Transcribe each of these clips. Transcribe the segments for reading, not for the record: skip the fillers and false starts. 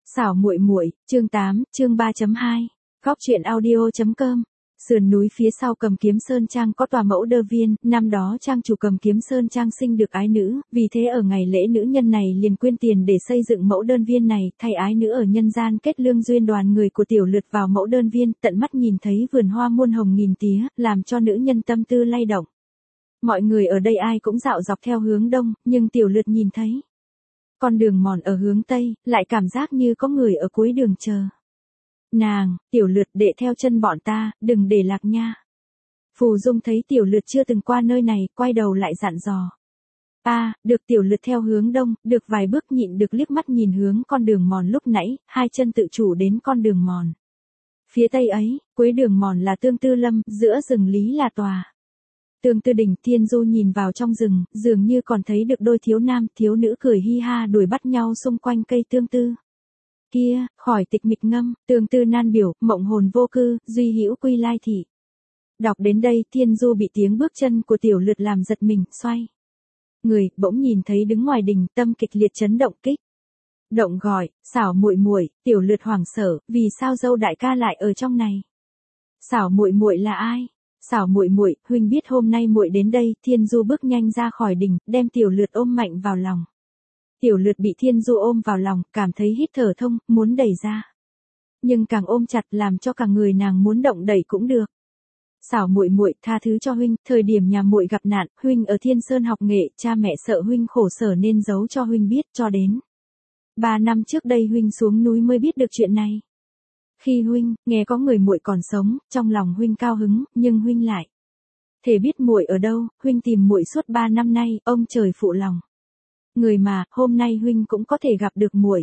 Xảo muội muội, chương 8, chương 3.2. Góc truyện audio.com. Sườn núi phía sau Cầm Kiếm Sơn Trang có tòa mẫu đơ viên, năm đó trang chủ Cầm Kiếm Sơn Trang sinh được ái nữ, vì thế ở ngày lễ nữ nhân này liền quyên tiền để xây dựng mẫu đơn viên này, thay ái nữ ở nhân gian kết lương duyên. Đoàn người của Tiểu Lượt vào mẫu đơn viên, tận mắt nhìn thấy vườn hoa muôn hồng nghìn tía, làm cho nữ nhân tâm tư lay động. Mọi người ở đây ai cũng dạo dọc theo hướng đông, nhưng Tiểu Lượt nhìn thấy con đường mòn ở hướng tây, lại cảm giác như có người ở cuối đường chờ. Nàng, Tiểu Lượt đệ theo chân bọn ta, đừng để lạc nha. Phù Dung thấy Tiểu Lượt chưa từng qua nơi này, quay đầu lại dặn dò. Được. Tiểu Lượt theo hướng đông, được vài bước nhịn được liếc mắt nhìn hướng con đường mòn lúc nãy, hai chân tự chủ đến con đường mòn. Phía tây ấy, cuối đường mòn là Tương Tư Lâm, giữa rừng lý là tòa Tương Tư Đình. Thiên Du nhìn vào trong rừng, dường như còn thấy được đôi thiếu nam, thiếu nữ cười hi ha đuổi bắt nhau xung quanh cây tương tư. Kia, khỏi tịch mịch ngâm, tương tư nan biểu, mộng hồn vô cư, duy hữu quy lai thị. Đọc đến đây, Thiên Du bị tiếng bước chân của Tiểu Lượt làm giật mình, xoay người, bỗng nhìn thấy đứng ngoài đình, tâm kịch liệt chấn động kích. Động gọi, xảo muội muội. Tiểu Lượt hoảng sợ, vì sao dâu đại ca lại ở trong này? Xảo muội muội là ai? Xảo muội muội, huynh biết hôm nay muội đến đây. Thiên Du bước nhanh ra khỏi đình, đem Tiểu Lượt ôm mạnh vào lòng. Tiểu Lượt bị Thiên Du ôm vào lòng, cảm thấy hít thở thông, muốn đẩy ra. Nhưng càng ôm chặt làm cho cả người nàng muốn động đẩy cũng được. Xảo muội muội, tha thứ cho huynh, thời điểm nhà muội gặp nạn, huynh ở Thiên Sơn học nghệ, cha mẹ sợ huynh khổ sở nên giấu cho huynh biết, cho đến 3 năm trước đây huynh xuống núi mới biết được chuyện này. Khi huynh nghe có người muội còn sống, trong lòng huynh cao hứng, nhưng huynh lại thể biết muội ở đâu, huynh tìm muội suốt 3 năm nay, ông trời phụ lòng người mà, hôm nay huynh cũng có thể gặp được muội.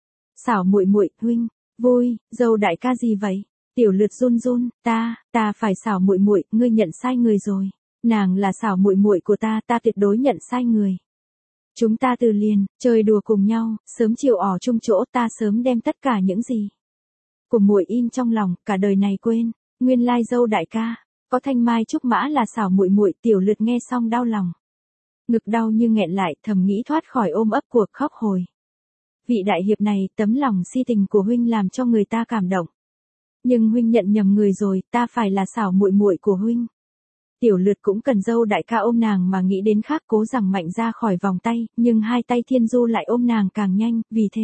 Xảo muội muội, huynh vui, dâu đại ca gì vậy? Tiểu Lượt run run, ta phải xảo muội muội, ngươi nhận sai người rồi. Nàng là xảo muội muội của ta tuyệt đối nhận sai người. Chúng ta từ liền chơi đùa cùng nhau, sớm chiều ỏ chung chỗ, ta sớm đem tất cả những gì của muội in trong lòng, cả đời này quên. Nguyên lai dâu đại ca có thanh mai trúc mã là xảo muội muội. Tiểu Lượt nghe xong đau lòng, ngực đau như nghẹn lại, thầm nghĩ thoát khỏi ôm ấp cuộc khóc hồi. Vị đại hiệp này, tấm lòng si tình của huynh làm cho người ta cảm động. Nhưng huynh nhận nhầm người rồi, ta phải là xảo muội muội của huynh. Tiểu Lượt cũng cần dâu đại ca ôm nàng mà nghĩ đến khác, cố rằng mạnh ra khỏi vòng tay, nhưng hai tay Thiên Du lại ôm nàng càng nhanh, vì thế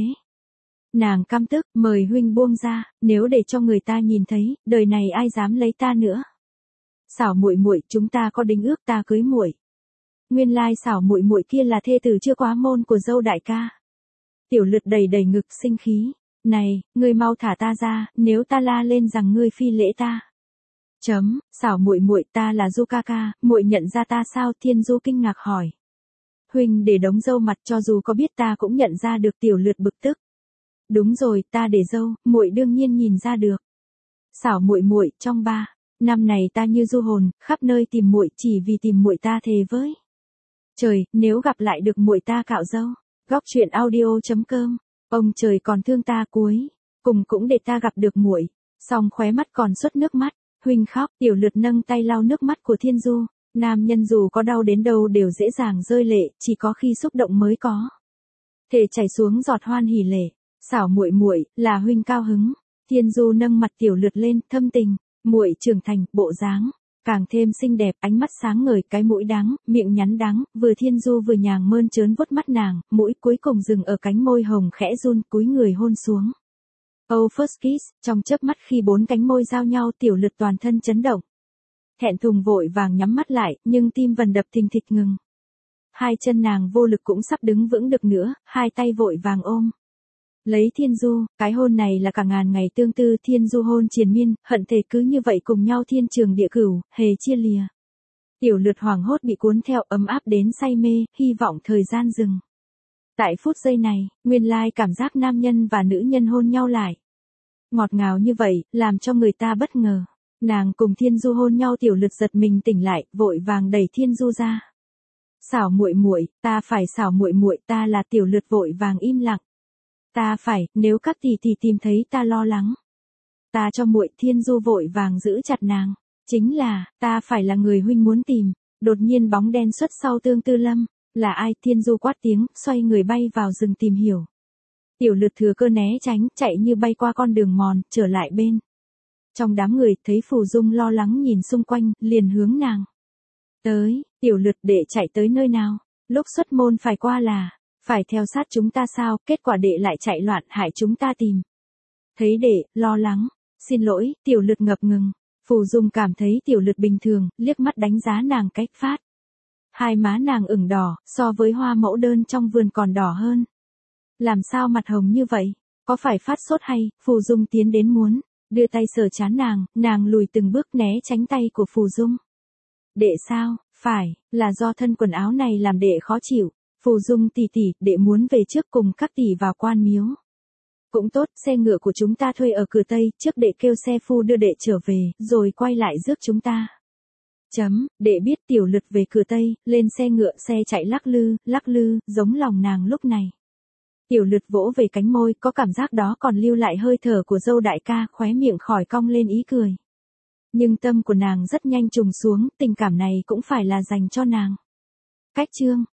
nàng căm tức, mời huynh buông ra, nếu để cho người ta nhìn thấy, đời này ai dám lấy ta nữa. Xảo muội muội, chúng ta có đính ước, ta cưới muội. Nguyên lai xảo muội muội kia là thê tử chưa quá môn của dâu đại ca. Tiểu Lượt đầy đầy ngực sinh khí, này, ngươi mau thả ta ra, nếu ta la lên rằng ngươi phi lễ ta. Xảo muội muội, ta là Du ca ca, muội nhận ra ta sao? Thiên Du kinh ngạc hỏi. Huynh để đống râu mặt, cho dù có biết ta cũng nhận ra được. Tiểu Lượt bực tức. Đúng rồi, ta để râu, muội đương nhiên nhìn ra được. Xảo muội muội, trong 3 năm này ta như du hồn, khắp nơi tìm muội, chỉ vì tìm muội. Ta thề với trời, nếu gặp lại được muội ta cạo râu. Góc truyện audio.com. Ông trời còn thương ta, cuối cùng cũng để ta gặp được muội. Song khóe mắt còn xuất nước mắt. Huynh khóc. Tiểu Lượt nâng tay lau nước mắt của Thiên Du. Nam nhân dù có đau đến đâu đều dễ dàng rơi lệ, chỉ có khi xúc động mới có thể chảy xuống giọt hoan hỉ lệ. Xảo muội muội, là huynh cao hứng. Thiên Du nâng mặt Tiểu Lượt lên, thâm tình. Muội trưởng thành, bộ dáng càng thêm xinh đẹp, ánh mắt sáng ngời, cái mũi đắng, miệng nhắn đắng, vừa Thiên Du vừa nhàng mơn trớn vuốt mắt nàng, mũi cuối cùng dừng ở cánh môi hồng khẽ run, cúi người hôn xuống. Oh first kiss, trong chớp mắt khi 4 cánh môi giao nhau, Tiểu Lượt toàn thân chấn động. Thẹn thùng vội vàng nhắm mắt lại, nhưng tim vần đập thình thịch ngừng. Hai chân nàng vô lực cũng sắp đứng vững được nữa, hai tay vội vàng ôm lấy Thiên Du, cái hôn này là cả ngàn ngày tương tư. Thiên Du hôn triền miên, hận thề cứ như vậy cùng nhau thiên trường địa cửu, hề chia lìa. Tiểu Lượt hoảng hốt bị cuốn theo, ấm áp đến say mê, hy vọng thời gian dừng. Tại phút giây này, nguyên lai cảm giác nam nhân và nữ nhân hôn nhau lại ngọt ngào như vậy, làm cho người ta bất ngờ. Nàng cùng Thiên Du hôn nhau. Tiểu Lượt giật mình tỉnh lại, vội vàng đẩy Thiên Du ra. Xảo muội muội, ta phải xảo muội muội, ta là. Tiểu Lượt vội vàng im lặng. Ta phải, nếu các tỷ tỷ tìm thấy ta lo lắng. Ta cho muội. Thiên Du vội vàng giữ chặt nàng. Chính là, ta phải là người huynh muốn tìm. Đột nhiên bóng đen xuất sau Tương Tư Lâm. Là ai? Thiên Du quát tiếng, xoay người bay vào rừng tìm hiểu. Tiểu Lượt thừa cơ né tránh, chạy như bay qua con đường mòn, trở lại bên. Trong đám người, thấy Phù Dung lo lắng nhìn xung quanh, liền hướng nàng. Tới, Tiểu Lượt đệ chạy tới nơi nào? Lúc xuất môn phải qua là, phải theo sát chúng ta sao, kết quả đệ lại chạy loạn hại chúng ta tìm. Thấy đệ, lo lắng. Xin lỗi, Tiểu Lượt ngập ngừng. Phù Dung cảm thấy Tiểu Lượt bình thường, liếc mắt đánh giá nàng cách phát. Hai má nàng ửng đỏ, so với hoa mẫu đơn trong vườn còn đỏ hơn. Làm sao mặt hồng như vậy? Có phải phát sốt hay? Phù Dung tiến đến muốn đưa tay sờ trán nàng lùi từng bước né tránh tay của Phù Dung. Đệ sao? Phải, là do thân quần áo này làm đệ khó chịu. Phù Dung tỷ tỷ, đệ muốn về trước cùng các tỷ vào Quan Miếu. Cũng tốt, xe ngựa của chúng ta thuê ở cửa Tây, trước đệ kêu xe phu đưa đệ trở về, rồi quay lại rước chúng ta. Đệ biết Tiểu Lượt về cửa Tây, lên xe ngựa, xe chạy lắc lư, giống lòng nàng lúc này. Tiểu Lượt vỗ về cánh môi, có cảm giác đó còn lưu lại hơi thở của dâu đại ca, khóe miệng khỏi cong lên ý cười. Nhưng tâm của nàng rất nhanh trùng xuống, tình cảm này cũng phải là dành cho nàng. Cách chương